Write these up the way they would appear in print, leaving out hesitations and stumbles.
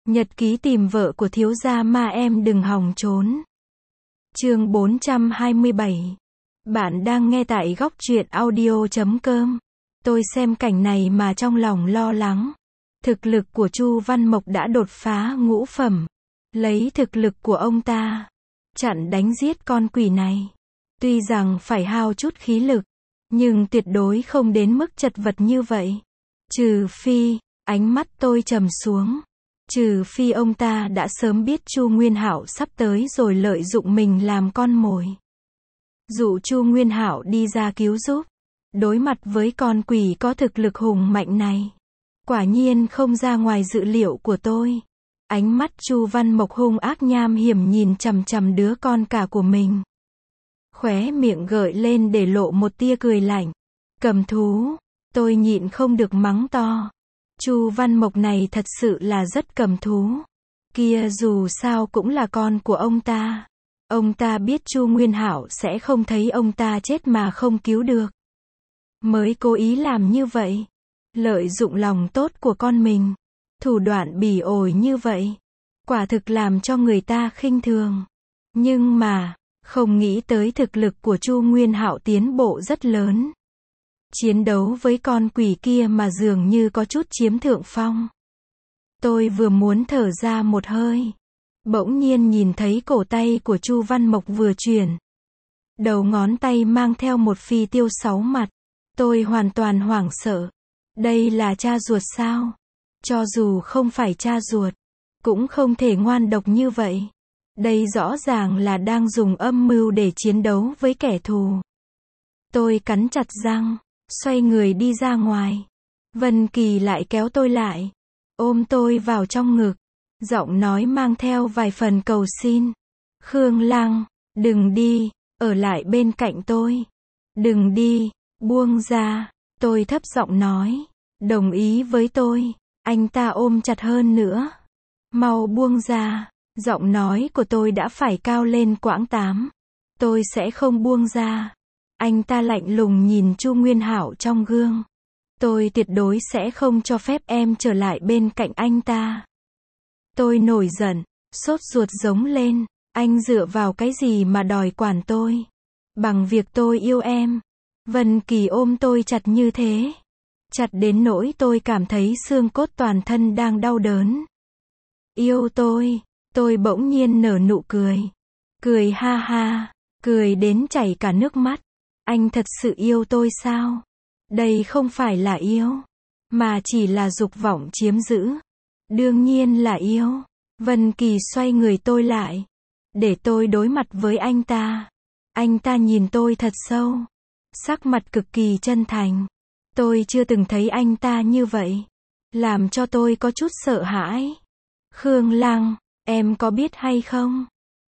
Nhật ký tìm vợ của thiếu gia ma em đừng hòng trốn. Chương 427. Bạn đang nghe tại góc truyện audio.com. Tôi xem cảnh này mà trong lòng lo lắng. Thực lực của Chu Văn Mộc đã đột phá ngũ phẩm. Lấy thực lực của ông ta, chặn đánh giết con quỷ này. Tuy rằng phải hao chút khí lực, nhưng tuyệt đối không đến mức chật vật như vậy. Trừ phi, ánh mắt tôi trầm xuống. Trừ phi ông ta đã sớm biết Chu Nguyên Hạo sắp tới rồi lợi dụng mình làm con mồi. Dụ Chu Nguyên Hạo đi ra cứu giúp. Đối mặt với con quỷ có thực lực hùng mạnh này, quả nhiên không ra ngoài dự liệu của tôi. Ánh mắt Chu Văn Mộc hung ác nham hiểm nhìn chằm chằm đứa con cả của mình. Khóe miệng gợi lên để lộ một tia cười lạnh. Cầm thú, tôi nhịn không được mắng to. Chu Văn Mộc này thật sự là rất cầm thú. Kia dù sao cũng là con của ông ta. Ông ta biết Chu Nguyên Hạo sẽ không thấy ông ta chết mà không cứu được, mới cố ý làm như vậy. Lợi dụng lòng tốt của con mình. Thủ đoạn bỉ ổi như vậy, quả thực làm cho người ta khinh thường. Nhưng mà, không nghĩ tới thực lực của Chu Nguyên Hạo tiến bộ rất lớn. Chiến đấu với con quỷ kia mà dường như có chút chiếm thượng phong. Tôi vừa muốn thở ra một hơi, bỗng nhiên nhìn thấy cổ tay của Chu Văn Mộc vừa chuyển. Đầu ngón tay mang theo một phi tiêu 6 mặt. Tôi hoàn toàn hoảng sợ. Đây là cha ruột sao? Cho dù không phải cha ruột, cũng không thể ngoan độc như vậy. Đây rõ ràng là đang dùng âm mưu để chiến đấu với kẻ thù. Tôi cắn chặt răng, xoay người đi ra ngoài. Vân Kỳ lại kéo tôi lại, ôm tôi vào trong ngực. Giọng nói mang theo vài phần cầu xin. Khương Lăng, đừng đi, ở lại bên cạnh tôi. Đừng đi, buông ra. Tôi thấp giọng nói. Đồng ý với tôi. Anh ta ôm chặt hơn nữa. Mau buông ra. Giọng nói của tôi đã phải cao lên quãng 8. Tôi sẽ không buông ra. Anh ta lạnh lùng nhìn Chu Nguyên Hạo trong gương. Tôi tuyệt đối sẽ không cho phép em trở lại bên cạnh anh ta. Tôi nổi giận, sốt ruột giống lên. Anh dựa vào cái gì mà đòi quản tôi? Bằng việc tôi yêu em. Vân Kỳ ôm tôi chặt như thế. Chặt đến nỗi tôi cảm thấy xương cốt toàn thân đang đau đớn. Yêu tôi bỗng nhiên nở nụ cười. Cười ha ha, cười đến chảy cả nước mắt. Anh thật sự yêu tôi sao? Đây không phải là yêu, mà chỉ là dục vọng chiếm giữ. Đương nhiên là yêu. Vân Kỳ xoay người tôi lại, để tôi đối mặt với anh ta. Anh ta nhìn tôi thật sâu, sắc mặt cực kỳ chân thành. Tôi chưa từng thấy anh ta như vậy, làm cho tôi có chút sợ hãi. Khương Lăng, em có biết hay không?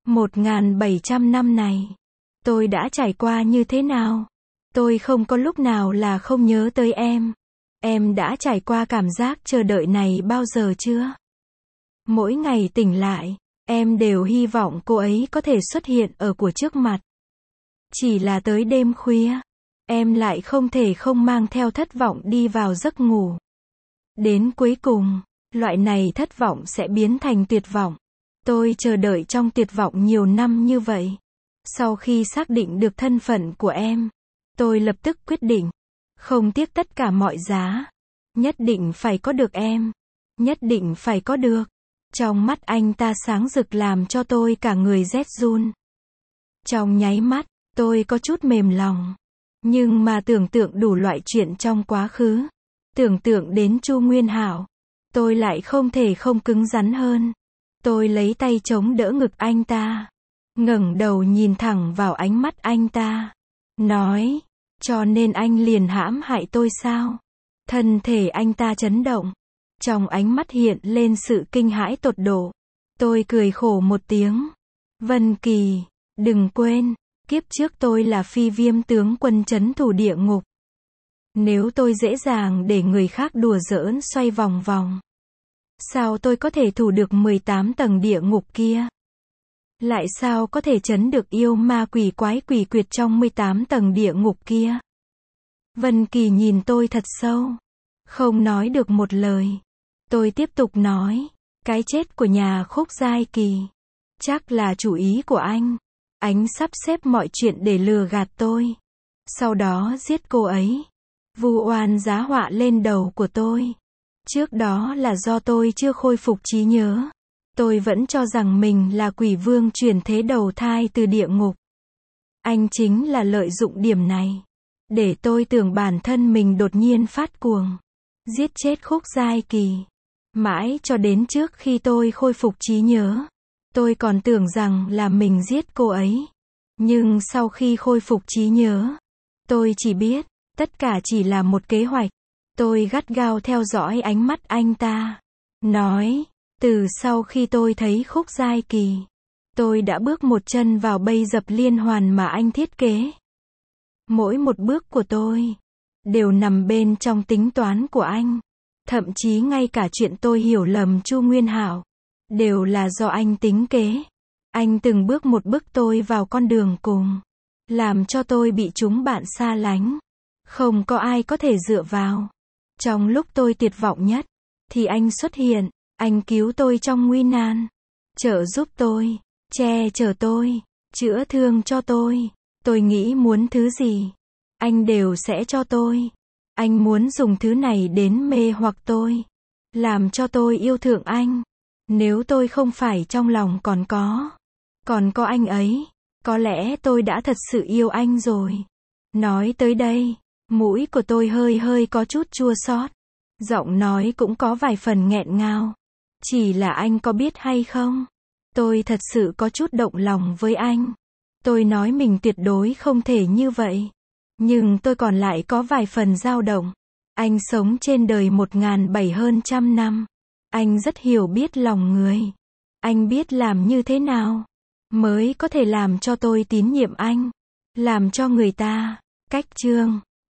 1700 năm này, tôi đã trải qua như thế nào? Tôi không có lúc nào là không nhớ tới em. Em đã trải qua cảm giác chờ đợi này bao giờ chưa? Mỗi ngày tỉnh lại, em đều hy vọng cô ấy có thể xuất hiện ở của trước mặt. Chỉ là tới đêm khuya, em lại không thể không mang theo thất vọng đi vào giấc ngủ. Đến cuối cùng, loại này thất vọng sẽ biến thành tuyệt vọng. Tôi chờ đợi trong tuyệt vọng nhiều năm như vậy. Sau khi xác định được thân phận của em, tôi lập tức quyết định, không tiếc tất cả mọi giá, nhất định phải có được em. Nhất định phải có được. Trong mắt anh ta sáng rực làm cho tôi cả người rét run. Trong nháy mắt, tôi có chút mềm lòng. Nhưng mà tưởng tượng đủ loại chuyện trong quá khứ, tưởng tượng đến Chu Nguyên Hạo, tôi lại không thể không cứng rắn hơn. Tôi lấy tay chống đỡ ngực anh ta, ngẩng đầu nhìn thẳng vào ánh mắt anh ta, nói, cho nên anh liền hãm hại tôi sao? Thân thể anh ta chấn động, trong ánh mắt hiện lên sự kinh hãi tột độ. Tôi cười khổ một tiếng. Vân Kỳ, đừng quên, kiếp trước tôi là Phi Viêm tướng quân trấn thủ địa ngục. Nếu tôi dễ dàng để người khác đùa giỡn xoay vòng vòng, sao tôi có thể thủ được 18 tầng địa ngục kia? Lại sao có thể trấn được yêu ma quỷ quái quỷ quyệt trong 18 tầng địa ngục kia? Vân Kỳ nhìn tôi thật sâu, không nói được một lời. Tôi tiếp tục nói, Cái chết của nhà Khúc Giai Kỳ. Chắc là chủ ý của anh. Anh sắp xếp mọi chuyện để lừa gạt tôi. Sau đó giết cô ấy. Vu oan giá họa lên đầu của tôi. Trước đó là do tôi chưa khôi phục trí nhớ. Tôi vẫn cho rằng mình là quỷ vương chuyển thế đầu thai từ địa ngục. Anh chính là lợi dụng điểm này. Để tôi tưởng bản thân mình đột nhiên phát cuồng. Giết chết Khúc Giai Kỳ. Mãi cho đến trước khi tôi khôi phục trí nhớ. Tôi còn tưởng rằng là mình giết cô ấy. Nhưng sau khi khôi phục trí nhớ, tôi chỉ biết, tất cả chỉ là một kế hoạch. Tôi gắt gao theo dõi ánh mắt anh ta. Nói, từ sau khi tôi thấy Khúc Giai Kỳ, tôi đã bước một chân vào bẫy dập liên hoàn mà anh thiết kế. Mỗi một bước của tôi đều nằm bên trong tính toán của anh. Thậm chí ngay cả chuyện tôi hiểu lầm Chu Nguyên Hạo đều là do anh tính kế. Anh từng bước một bức tôi vào con đường cùng, làm cho tôi bị chúng bạn xa lánh. Không có ai có thể dựa vào. Trong lúc tôi tuyệt vọng nhất, thì anh xuất hiện. Anh cứu tôi trong nguy nan, trợ giúp tôi, che chở tôi, chữa thương cho tôi. Tôi nghĩ muốn thứ gì, anh đều sẽ cho tôi. Anh muốn dùng thứ này đến mê hoặc tôi, làm cho tôi yêu thương anh. Nếu tôi không phải trong lòng còn có anh ấy, có lẽ tôi đã thật sự yêu anh rồi. Nói tới đây, mũi của tôi hơi có chút chua xót, giọng nói cũng có vài phần nghẹn ngào. Chỉ là anh có biết hay không? Tôi thật sự có chút động lòng với anh. Tôi nói mình tuyệt đối không thể như vậy. Nhưng tôi còn lại có vài phần dao động. Anh sống trên đời 1.700 năm. Anh rất hiểu biết lòng người. Anh biết làm như thế nào mới có thể làm cho tôi tín nhiệm anh. Làm cho người ta cách chương